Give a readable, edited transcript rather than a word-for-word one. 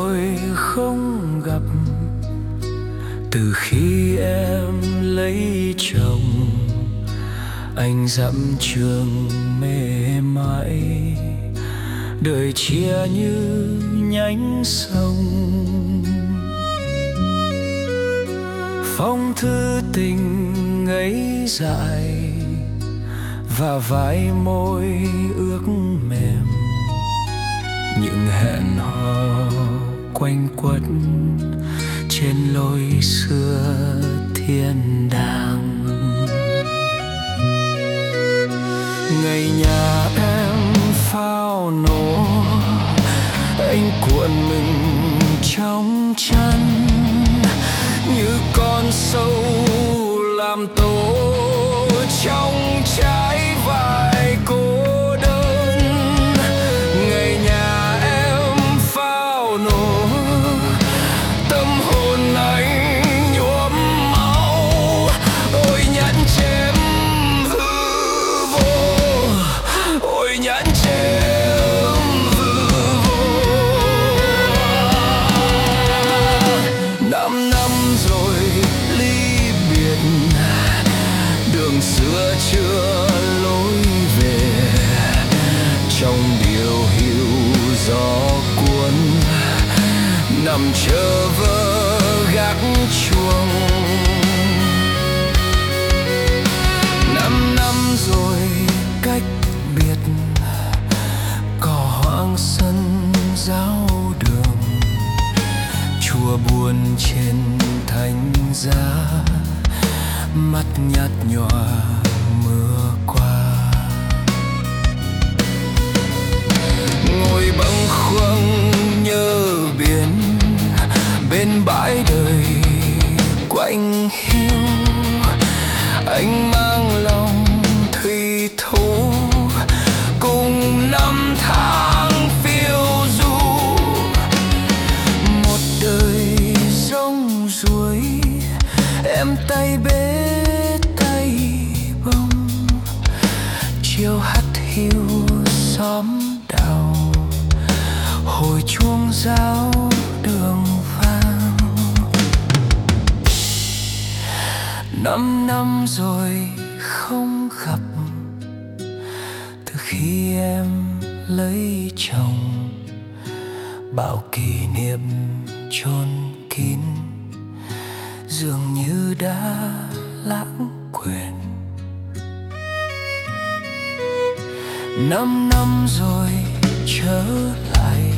rồi không gặp, từ khi em lấy chồng. Anh dặm trường mê mãi, đời chia như nhánh sông. Phong thư tình ngây dại và vai môi ướt mềm, những hẹn hò quanh quất trên lối xưa thiên đàng. Ngày nhà em pháo nổ, anh cuộn mình trong chăn như con sâu làm tổ trong trái vải cô đơn. Ngày nhà em pháo nổ, tâm hồn anh nhuốm máu. Ôi nhẫn chém hư vô, ôi nhẫn chém hư vô. 5 năm rồi ly biệt, đường xưa chưa lối về. Trong điều hiu gió cuốn, nằm chờ vơ gác chuông. 5 năm rồi cách biệt, cỏ hoang sân giáo đường, chùa buồn trên thánh giá, mắt nhạt nhòa mưa qua. Ngồi bâng khuâng nhớ biển, bên bãi đời quạnh hiu. Anh mang lòng thủy thố cùng năm tháng phiêu du. Một đời rong ruổi, em tay bế tay bông. Chiều hắt hiu xóm đào, hồi chuông rao đường vang. 5 năm rồi không gặp, từ khi em lấy chồng. Bao kỷ niệm chôn kín, dường như đã lãng quên. 5 năm rồi trở lại,